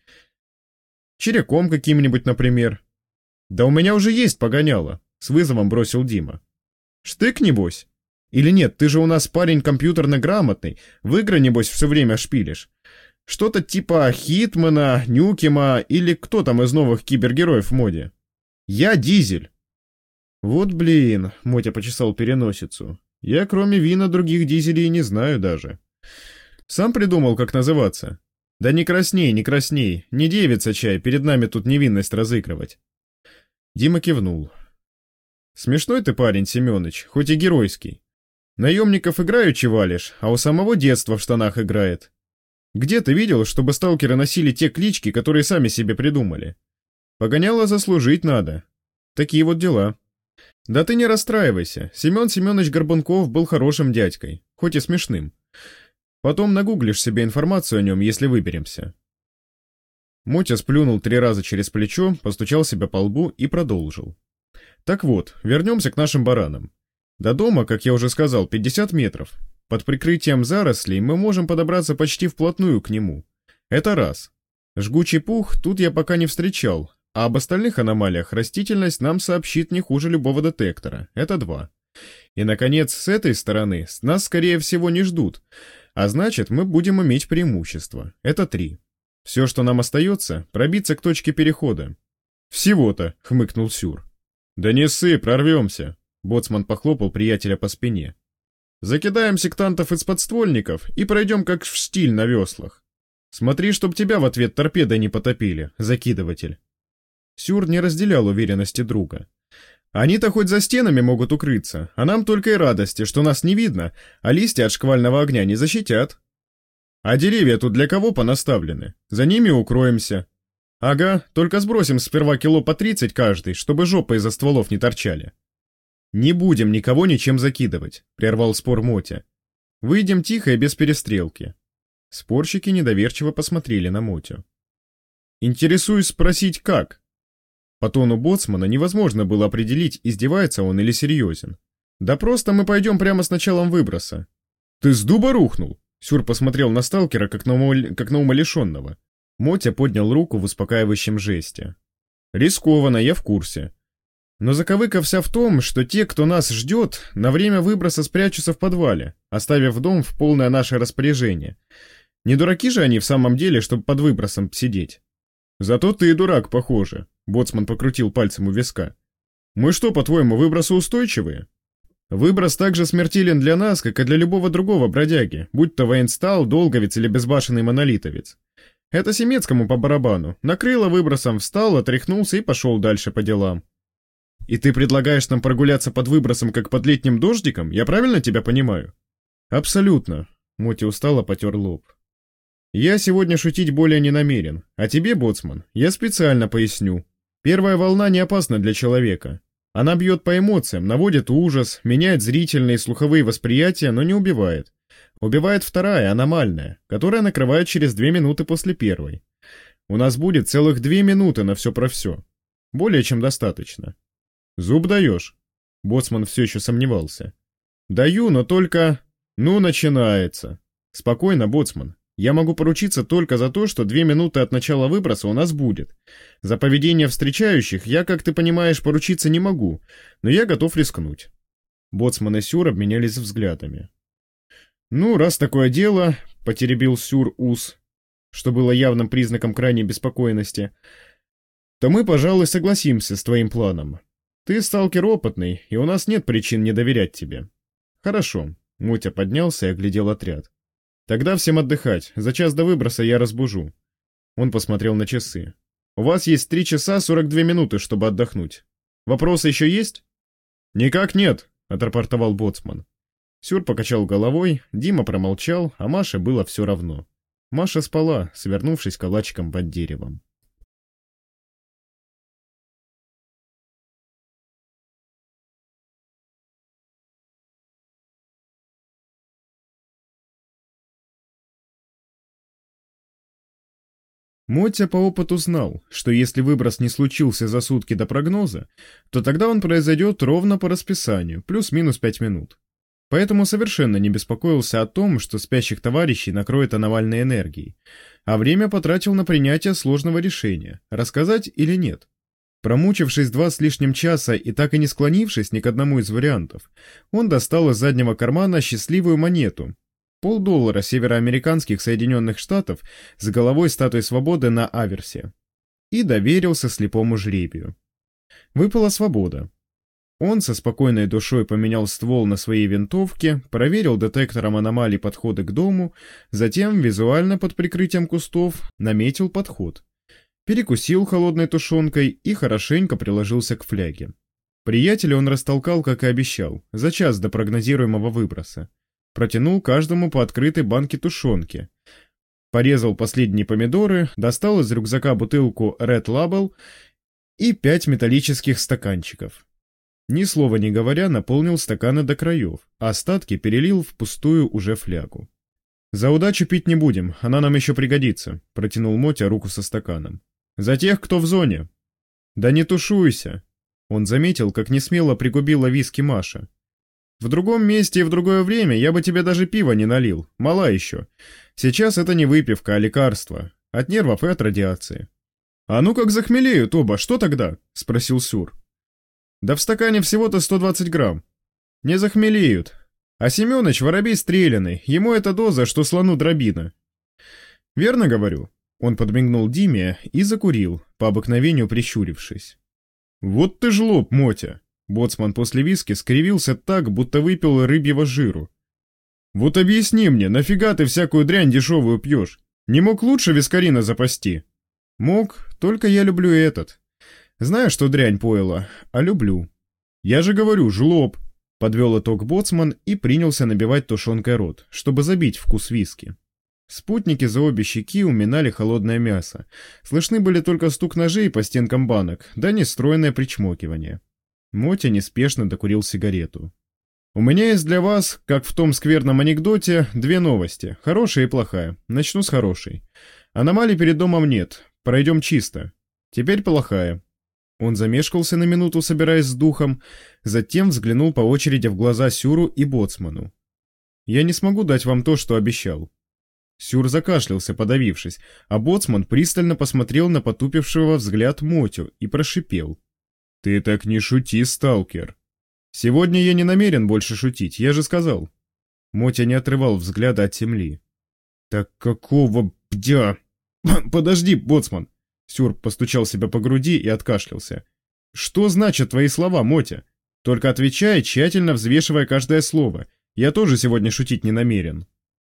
Черяком каким-нибудь, например». «Да у меня уже есть погоняло», — с вызовом бросил Дима. «Штык, небось? Или нет, ты же у нас парень компьютерно грамотный, в игры, небось, все время шпилишь. Что-то типа Хитмана, Нюкема или кто там из новых кибергероев в моде? Я Дизель». «Вот блин», — Мотя почесал переносицу, — «я кроме Вина других Дизелей не знаю даже. Сам придумал, как называться. Да не красней, не красней, не девица чай, перед нами тут невинность разыгрывать». Дима кивнул. «Смешной ты парень, Семёныч, хоть и геройский. Наемников играючи валишь, а у самого детства в штанах играет. Где ты видел, чтобы сталкеры носили те клички, которые сами себе придумали? Погоняло заслужить надо. Такие вот дела. Да ты не расстраивайся, Семен Семенович Горбунков был хорошим дядькой, хоть и смешным. Потом нагуглишь себе информацию о нем, если выберемся». Мотя сплюнул 3 раза через плечо, постучал себя по лбу и продолжил. «Так вот, вернемся к нашим баранам. До дома, как я уже сказал, 50 метров. Под прикрытием зарослей мы можем подобраться почти вплотную к нему. Это раз. Жгучий пух тут я пока не встречал, а об остальных аномалиях растительность нам сообщит не хуже любого детектора. Это 2. И, наконец, с этой стороны нас, скорее всего, не ждут, а значит, мы будем иметь преимущество. Это 3. Все, что нам остается, пробиться к точке перехода». «Всего-то», — хмыкнул Сюр. «Да не ссы, прорвемся», — боцман похлопал приятеля по спине. «Закидаем сектантов из подствольников и пройдем как в штиль на веслах. Смотри, чтоб тебя в ответ торпедой не потопили, закидыватель». Сюр не разделял уверенности друга. «Они-то хоть за стенами могут укрыться, а нам только и радости, что нас не видно, а листья от шквального огня не защитят. А деревья тут для кого понаставлены? За ними укроемся. Ага, только сбросим сперва кило по 30 каждый, чтобы жопы из-за стволов не торчали». «Не будем никого ничем закидывать», — прервал спор Мотя. «Выйдем тихо и без перестрелки». Спорщики недоверчиво посмотрели на Мотю. «Интересуюсь спросить, как?» По тону боцмана невозможно было определить, издевается он или серьезен. «Да просто мы пойдем прямо с началом выброса». «Ты с дуба рухнул?» Сюр посмотрел на сталкера, как на умалишенного. Мотя поднял руку в успокаивающем жесте. «Рискованно, я в курсе. Но заковыка вся в том, что те, кто нас ждет, на время выброса спрячутся в подвале, оставив дом в полное наше распоряжение. Не дураки же они в самом деле, чтобы под выбросом сидеть?» «Зато ты дурак, похоже», — боцман покрутил пальцем у виска. «Мы что, по-твоему, выбросоустойчивые? Выброс так же смертелен для нас, как и для любого другого бродяги, будь то военстал, долговец или безбашенный монолитовец. Это Семецкому по барабану. Накрыло выбросом, встал, отряхнулся и пошел дальше по делам. И ты предлагаешь нам прогуляться под выбросом, как под летним дождиком? Я правильно тебя понимаю?» «Абсолютно», — Мотя устало потер лоб. «Я сегодня шутить более не намерен, а тебе, боцман, я специально поясню. Первая волна не опасна для человека. Она бьет по эмоциям, наводит ужас, меняет зрительные и слуховые восприятия, но не убивает. Убивает вторая, аномальная, которая накрывает через 2 минуты после первой. У нас будет целых 2 минуты на все про все. Более чем достаточно. «Зуб даешь?» Боцман все еще сомневался. «Даю, но только...» «Ну, начинается». «Спокойно, боцман. Я могу поручиться только за то, что 2 минуты от начала выброса у нас будет. За поведение встречающих я, как ты понимаешь, поручиться не могу, но я готов рискнуть». Боцман и Сюр обменялись взглядами. «Ну, раз такое дело», — потеребил Сюр ус, что было явным признаком крайней беспокойности, «то мы, пожалуй, согласимся с твоим планом. Ты сталкер опытный, и у нас нет причин не доверять тебе». «Хорошо», — Мотя поднялся и оглядел отряд. «Тогда всем отдыхать, за час до выброса я разбужу». Он посмотрел на часы. «У вас есть 3 часа 42 минуты, чтобы отдохнуть. Вопросы еще есть?» «Никак нет», — отрапортовал боцман. Сюр покачал головой, Дима промолчал, а Маше было все равно. Маша спала, свернувшись калачиком под деревом. Мотя по опыту знал, что если выброс не случился за сутки до прогноза, то тогда он произойдет ровно по расписанию, плюс-минус 5 минут. Поэтому совершенно не беспокоился о том, что спящих товарищей накроет аномальной энергией, а время потратил на принятие сложного решения, рассказать или нет. Промучившись 2 с лишним часа и так и не склонившись ни к одному из вариантов, он достал из заднего кармана счастливую монету, $0,50 североамериканских Соединенных Штатов с головой статуи свободы на аверсе, и доверился слепому жребию. Выпала свобода. Он со спокойной душой поменял ствол на своей винтовке, проверил детектором аномалий подходы к дому, затем визуально под прикрытием кустов наметил подход. Перекусил холодной тушенкой и хорошенько приложился к фляге. Приятеля он растолкал, как и обещал, за час до прогнозируемого выброса. Протянул каждому по открытой банке тушенки. Порезал последние помидоры, достал из рюкзака бутылку Red Label и 5 металлических стаканчиков. Ни слова не говоря, наполнил стаканы до краев, а остатки перелил в пустую уже флягу. «За удачу пить не будем, она нам еще пригодится», — протянул Мотя руку со стаканом. «За тех, кто в зоне». «Да не тушуйся!» Он заметил, как несмело пригубила виски Маша. «В другом месте и в другое время я бы тебе даже пива не налил, мала еще. Сейчас это не выпивка, а лекарство. От нервов и от радиации». «А ну как захмелеют оба, что тогда?» — спросил Сюр. «Да в стакане всего-то 120 грамм. Не захмелеют. А Семёныч воробей стреляный, ему эта доза, что слону дробина». «Верно говорю?» Он подмигнул Диме и закурил, по обыкновению прищурившись. «Вот ты жлоб, Мотя!» Боцман после виски скривился так, будто выпил рыбьего жиру. «Вот объясни мне, нафига ты всякую дрянь дешевую пьешь? Не мог лучше вискарина запасти?» «Мог, только я люблю этот. Знаю, что дрянь поила, а люблю». «Я же говорю, жлоб!» Подвел итог боцман и принялся набивать тушенкой рот, чтобы забить вкус виски. Спутники за обе щеки уминали холодное мясо. Слышны были только стук ножей по стенкам банок, да нестройное причмокивание. Мотя неспешно докурил сигарету. «У меня есть для вас, как в том скверном анекдоте, 2 новости, хорошая и плохая. Начну с хорошей. Аномалий перед домом нет, пройдем чисто. Теперь плохая». Он замешкался на минуту, собираясь с духом, затем взглянул по очереди в глаза Сюру и боцману. «Я не смогу дать вам то, что обещал». Сюр закашлялся, подавившись, а боцман пристально посмотрел на потупившего взгляд Мотю и прошипел. «Ты так не шути, сталкер!» «Сегодня я не намерен больше шутить, я же сказал». Мотя не отрывал взгляда от земли. «Так какого бдя?» «Подожди, боцман!» Сюр постучал себя по груди и откашлялся. «Что значат твои слова, Мотя? Только отвечай, тщательно взвешивая каждое слово. Я тоже сегодня шутить не намерен».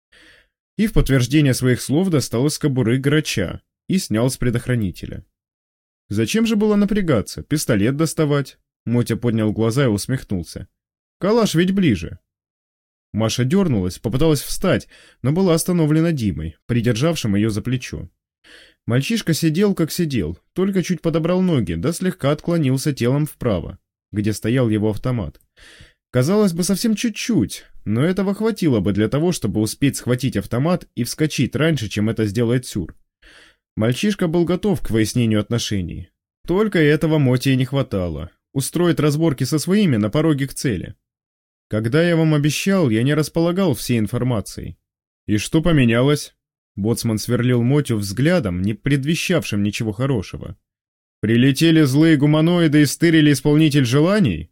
И в подтверждение своих слов достал из кобуры грача и снял с предохранителя. «Зачем же было напрягаться? Пистолет доставать?» Мотя поднял глаза и усмехнулся. «Калаш ведь ближе». Маша дернулась, попыталась встать, но была остановлена Димой, придержавшим ее за плечо. Мальчишка сидел, как сидел, только чуть подобрал ноги, да слегка отклонился телом вправо, где стоял его автомат. Казалось бы, совсем чуть-чуть, но этого хватило бы для того, чтобы успеть схватить автомат и вскочить раньше, чем это сделает Сюр. Мальчишка был готов к выяснению отношений. Только этого Моте и не хватало. устроить разборки со своими на пороге к цели. Когда я вам обещал, я не располагал всей информацией. И что поменялось? Боцман сверлил Мотю взглядом, не предвещавшим ничего хорошего. Прилетели злые гуманоиды и стырили исполнитель желаний?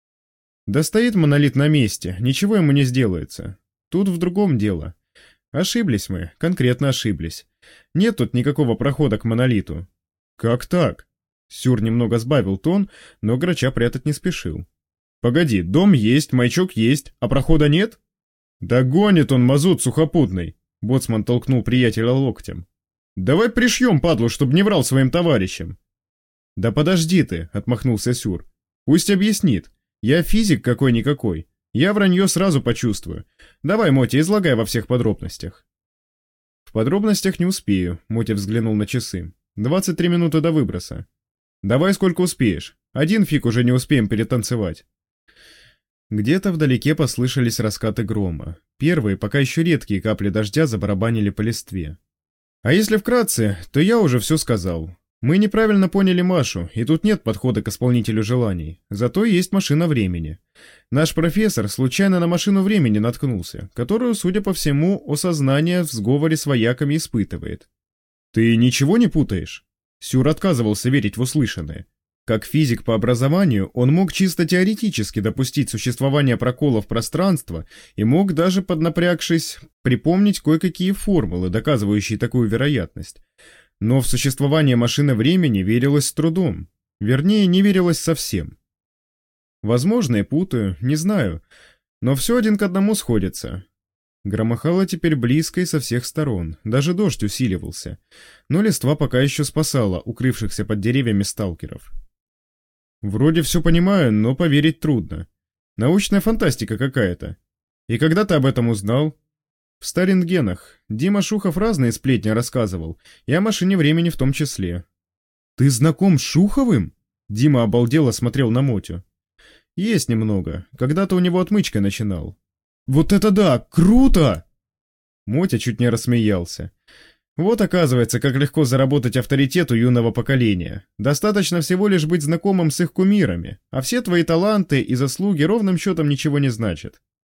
Да стоит монолит на месте, ничего ему не сделается. Тут в другом дело. Ошиблись мы, конкретно ошиблись. Нет тут никакого прохода к монолиту. Как так? Сюр немного сбавил тон, но грача прятать не спешил. Погоди, дом есть, маячок есть, а прохода нет? Да гонит он, мазут сухопутный. Боцман толкнул приятеля локтем. Давай пришьем падлу, чтоб не врал своим товарищам. Да подожди ты, отмахнулся Сюр. Пусть объяснит. Я физик какой-никакой. Я вранье сразу почувствую. Давай, Мотя, излагай во всех подробностях. В подробностях не успею, Мотя взглянул на часы. 23 минуты до выброса. Давай сколько успеешь. Один фиг уже не успеем перетанцевать. Где-то вдалеке послышались раскаты грома. Первые, пока еще редкие капли дождя забарабанили по листве. А если вкратце, то я уже все сказал. Мы неправильно поняли Машу, и тут нет подхода к исполнителю желаний. Зато есть машина времени. Наш профессор случайно на машину времени наткнулся, которую, судя по всему, осознание в сговоре с вояками испытывает. Ты ничего не путаешь? Сюр отказывался верить в услышанное. Как физик по образованию, он мог чисто теоретически допустить существование проколов пространства и мог даже, поднапрягшись, припомнить кое-какие формулы, доказывающие такую вероятность. Но в существование машины времени верилось с трудом. Вернее, не верилось совсем. Возможно, я путаю, не знаю, но все один к одному сходится. Громыхало теперь близко и со всех сторон, даже дождь усиливался, но листва пока еще спасала укрывшихся под деревьями сталкеров. Вроде все понимаю, но поверить трудно. Научная фантастика какая-то. И когда ты об этом узнал? В Старингенах. Дима Шухов разные сплетни рассказывал, и о машине времени в том числе. Ты знаком с Шуховым? Дима обалдело смотрел на Мотю. Есть немного. Когда-то у него отмычкой начинал. Вот это да! Круто! Мотя чуть не рассмеялся. Вот оказывается, как легко заработать авторитет у юного поколения. Достаточно всего лишь быть знакомым с их кумирами, а все твои таланты и заслуги ровным счетом ничего не значат.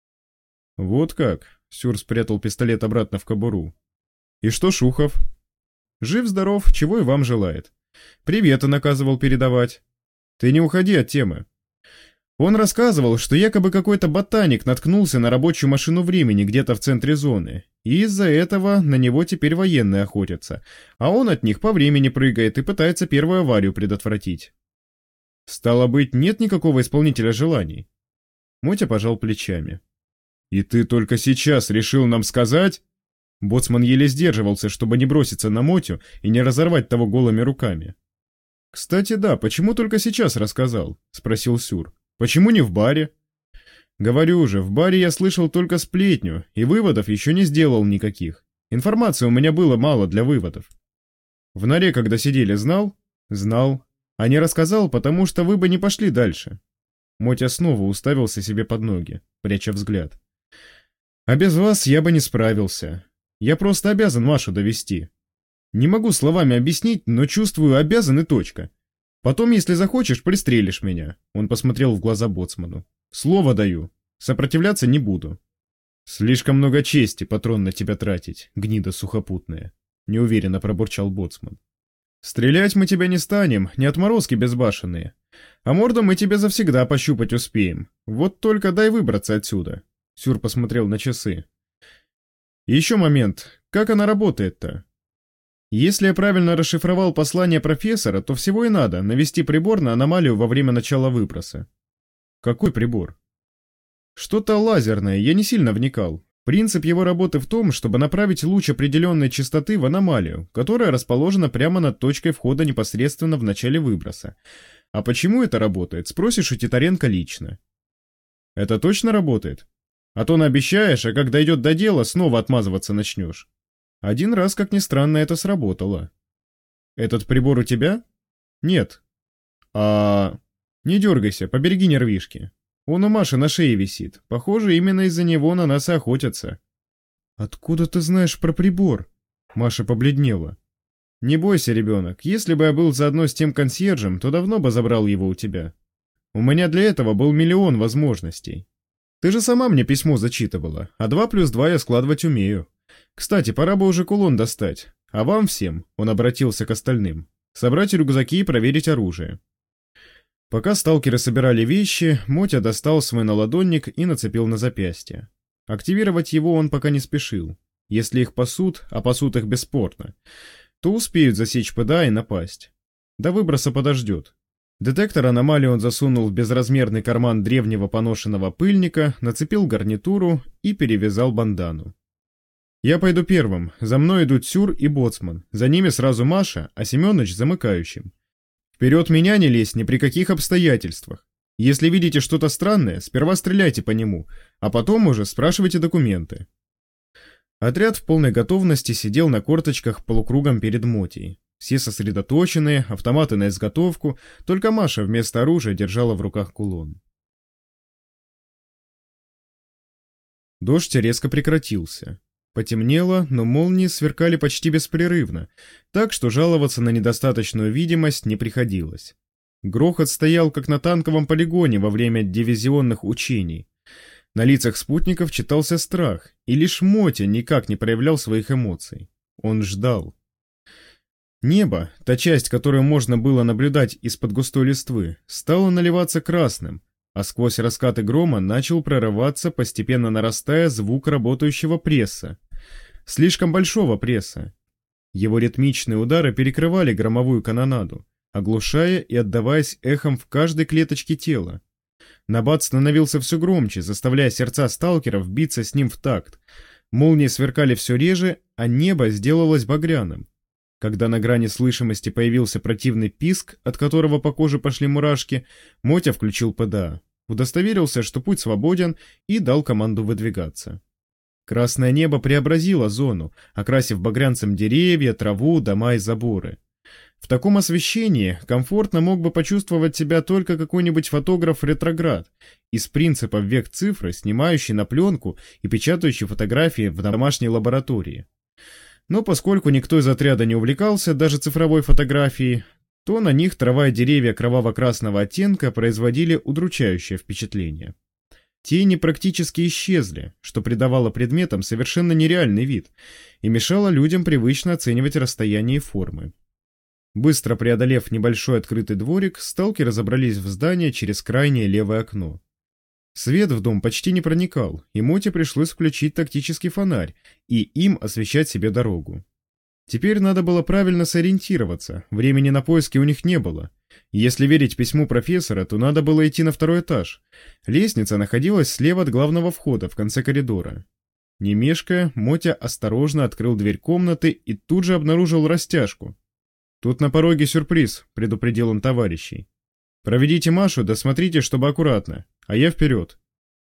Вот как? Сюр спрятал пистолет обратно в кобуру. И что Шухов? Жив-здоров, чего и вам желает. Приветы наказывал передавать. Ты не уходи от темы. Он рассказывал, что якобы какой-то ботаник наткнулся на рабочую машину времени где-то в центре зоны, и из-за этого на него теперь военные охотятся, а он от них по времени прыгает и пытается первую аварию предотвратить. Стало быть, нет никакого исполнителя желаний. Мотя пожал плечами. «И ты только сейчас решил нам сказать?» Боцман еле сдерживался, чтобы не броситься на Мотю и не разорвать того голыми руками. «Кстати, да, почему только сейчас рассказал?» — спросил Сюр. «Почему не в баре?» «Говорю же, в баре я слышал только сплетню, и выводов еще не сделал никаких. Информации у меня было мало для выводов». «В норе, когда сидели, знал?» «Знал. А не рассказал, потому что вы бы не пошли дальше». Мотя снова уставился себе под ноги, пряча взгляд. «А без вас я бы не справился. Я просто обязан Машу довести. Не могу словами объяснить, но чувствую, обязан и точка. Потом, если захочешь, пристрелишь меня». Он посмотрел в глаза боцману. «Слово даю. Сопротивляться не буду». «Слишком много чести, патрон, на тебя тратить, гнида сухопутная», — неуверенно пробурчал боцман. «Стрелять мы тебя не станем, не отморозки безбашенные. А морду мы тебе завсегда пощупать успеем. Вот только дай выбраться отсюда». Сюр посмотрел на часы. «И еще момент. Как она работает-то?» Если я правильно расшифровал послание профессора, то всего и надо навести прибор на аномалию во время начала выброса. Какой прибор? Что-то лазерное, я не сильно вникал. Принцип его работы в том, чтобы направить луч определенной частоты в аномалию, которая расположена прямо над точкой входа непосредственно в начале выброса. А почему это работает, спросишь у Титаренко лично. Это точно работает? А то наобещаешь, а как дойдет до дела, снова отмазываться начнешь. Один раз, как ни странно, это сработало. Этот прибор у тебя? Нет. Не дергайся, побереги нервишки. Он у Маши на шее висит. Похоже, именно из-за него на нас и охотятся. Откуда ты знаешь про прибор? Маша побледнела. Не бойся, ребенок. Если бы я был заодно с тем консьержем, то давно бы забрал его у тебя. У меня для этого был миллион возможностей. Ты же сама мне письмо зачитывала, а 2 плюс 2 я складывать умею. Кстати, пора бы уже кулон достать. А вам всем, он обратился к остальным, собрать рюкзаки и проверить оружие. Пока сталкеры собирали вещи, Мотя достал свой наладонник и нацепил на запястье. Активировать его он пока не спешил. Если их пасут, а пасут их бесспорно, то успеют засечь ПДА и напасть. До выброса подождет. Детектор аномалии он засунул в безразмерный карман древнего поношенного пыльника, нацепил гарнитуру и перевязал бандану. «Я пойду первым, за мной идут Сюр и Боцман, за ними сразу Маша, а Семёныч замыкающим. Вперед меня не лезь ни при каких обстоятельствах. Если видите что-то странное, сперва стреляйте по нему, а потом уже спрашивайте документы». Отряд в полной готовности сидел на корточках полукругом перед Мотей. Все сосредоточенные, автоматы на изготовку, только Маша вместо оружия держала в руках кулон. Дождь резко прекратился. Потемнело, но молнии сверкали почти беспрерывно, так что жаловаться на недостаточную видимость не приходилось. Грохот стоял, как на танковом полигоне во время дивизионных учений. На лицах спутников читался страх, и лишь Мотя никак не проявлял своих эмоций. Он ждал. Небо, та часть, которую можно было наблюдать из-под густой листвы, стало наливаться красным, а сквозь раскаты грома начал прорываться, постепенно нарастая, звук работающего пресса. Слишком большого пресса. Его ритмичные удары перекрывали громовую канонаду, оглушая и отдаваясь эхом в каждой клеточке тела. Набат становился все громче, заставляя сердца сталкеров биться с ним в такт. Молнии сверкали все реже, а небо сделалось багряным. Когда на грани слышимости появился противный писк, от которого по коже пошли мурашки, Мотя включил ПДА, удостоверился, что путь свободен, и дал команду выдвигаться. Красное небо преобразило зону, окрасив багрянцем деревья, траву, дома и заборы. В таком освещении комфортно мог бы почувствовать себя только какой-нибудь фотограф-ретроград из принципа век цифры, снимающий на пленку и печатающий фотографии в домашней лаборатории. Но поскольку никто из отряда не увлекался даже цифровой фотографией, то на них трава и деревья кроваво-красного оттенка производили удручающее впечатление. Тени практически исчезли, что придавало предметам совершенно нереальный вид и мешало людям привычно оценивать расстояние и формы. Быстро преодолев небольшой открытый дворик, сталкеры забрались в здание через крайнее левое окно. Свет в дом почти не проникал, и Моте пришлось включить тактический фонарь и им освещать себе дорогу. Теперь надо было правильно сориентироваться, времени на поиски у них не было. Если верить письму профессора, то надо было идти на 2-й этаж. Лестница находилась слева от главного входа, в конце коридора. Не мешкая, Мотя осторожно открыл дверь комнаты и тут же обнаружил растяжку. «Тут на пороге сюрприз», — предупредил он товарищей. «Проведите Машу, да смотрите, чтобы аккуратно, а я вперед».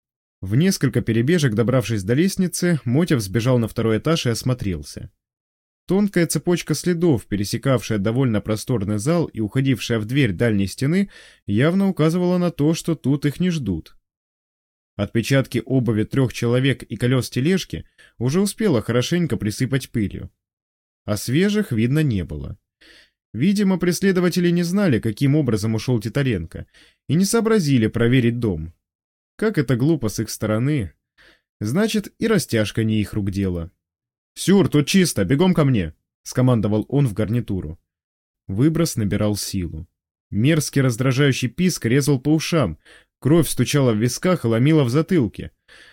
В несколько перебежек, добравшись до лестницы, Мотя взбежал на 2-й этаж и осмотрелся. Тонкая цепочка следов, пересекавшая довольно просторный зал и уходившая в дверь дальней стены, явно указывала на то, что тут их не ждут. Отпечатки обуви 3 человек и колес тележки уже успела хорошенько присыпать пылью. А свежих видно не было. Видимо, преследователи не знали, каким образом ушел Титаренко, и не сообразили проверить дом. Как это глупо с их стороны. Значит, и растяжка не их рук дело. «Сюр, тут чисто, бегом ко мне!» — скомандовал он в гарнитуру. Выброс набирал силу. Мерзкий раздражающий писк резал по ушам, кровь стучала в висках и ломила в затылке.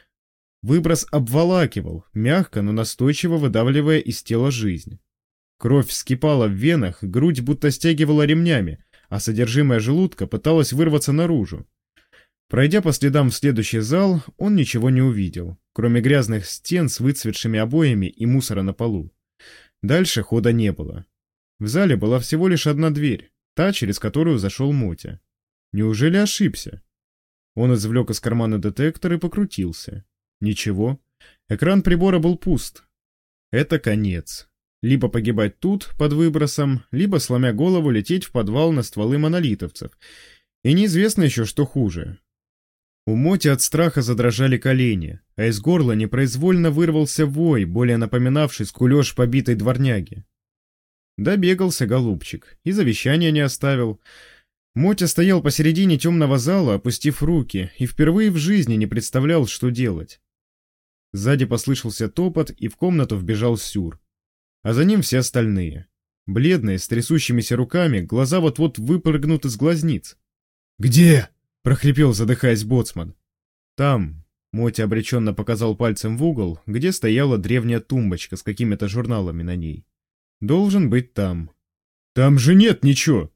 Выброс обволакивал, мягко, но настойчиво выдавливая из тела жизнь. Кровь вскипала в венах, грудь будто стягивала ремнями, а содержимое желудка пыталось вырваться наружу. Пройдя по следам в следующий зал, он ничего не увидел, кроме грязных стен с выцветшими обоями и мусора на полу. Дальше хода не было. В зале была всего лишь одна дверь, та, через которую зашел Мотя. Неужели ошибся? Он извлек из кармана детектор и покрутился. Ничего. Экран прибора был пуст. Это конец. Либо погибать тут, под выбросом, либо, сломя голову, лететь в подвал на стволы монолитовцев. И неизвестно еще, что хуже. У Моти от страха задрожали колени, а из горла непроизвольно вырвался вой, более напоминавший скулеж побитой дворняги. Добегался голубчик, и завещания не оставил. Мотя стоял посередине темного зала, опустив руки, и впервые в жизни не представлял, что делать. Сзади послышался топот, и в комнату вбежал Сюр. А за ним все остальные. Бледные, с трясущимися руками, глаза вот-вот выпрыгнут из глазниц. «Где?» — прохрипел, задыхаясь, боцман. «Там», — Мотя обреченно показал пальцем в угол, где стояла древняя тумбочка с какими-то журналами на ней. «Должен быть там». «Там же нет ничего!»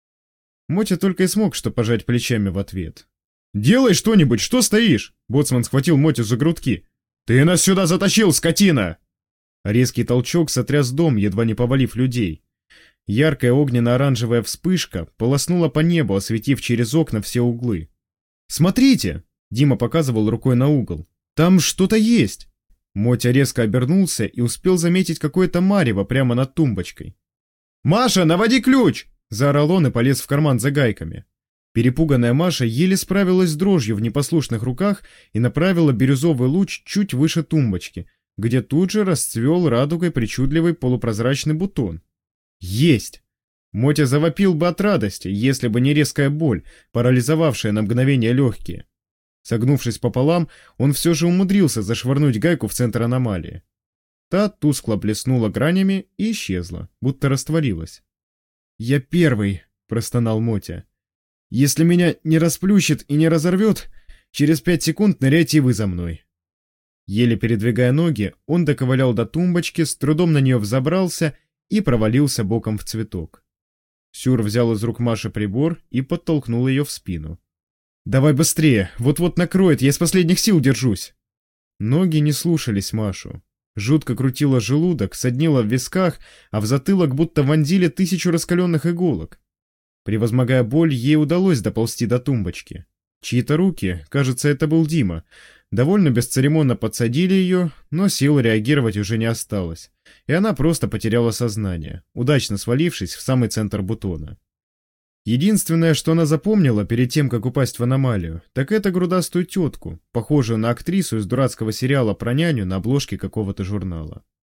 Мотя только и смог что пожать плечами в ответ. «Делай что-нибудь, что стоишь?» Боцман схватил Мотю за грудки. «Ты нас сюда затащил, скотина!» Резкий толчок сотряс дом, едва не повалив людей. Яркая огненно-оранжевая вспышка полоснула по небу, осветив через окна все углы. «Смотрите!» — Дима показывал рукой на угол. «Там что-то есть!» Мотя резко обернулся и успел заметить какое-то марево прямо над тумбочкой. «Маша, наводи ключ!» — заорал он и полез в карман за гайками. Перепуганная Маша еле справилась с дрожью в непослушных руках и направила бирюзовый луч чуть выше тумбочки, где тут же расцвел радугой причудливый полупрозрачный бутон. «Есть!» Мотя завопил бы от радости, если бы не резкая боль, парализовавшая на мгновение легкие. Согнувшись пополам, он все же умудрился зашвырнуть гайку в центр аномалии. Та тускло блеснула гранями и исчезла, будто растворилась. «Я первый», — простонал Мотя. «Если меня не расплющит и не разорвет, через 5 секунд ныряйте вы за мной». Еле передвигая ноги, он доковылял до тумбочки, с трудом на нее взобрался и провалился боком в цветок. Сюр взял из рук Маши прибор и подтолкнул ее в спину. «Давай быстрее, вот-вот накроет, я из последних сил держусь». Ноги не слушались Машу. Жутко крутило желудок, соднило в висках, а в затылок будто вонзили 1000 раскаленных иголок. Превозмогая боль, ей удалось доползти до тумбочки. Чьи-то руки, кажется, это был Дима, довольно бесцеремонно подсадили ее, но сил реагировать уже не осталось, и она просто потеряла сознание, удачно свалившись в самый центр бутона. Единственное, что она запомнила перед тем, как упасть в аномалию, так это грудастую тетку, похожую на актрису из дурацкого сериала про няню на обложке какого-то журнала.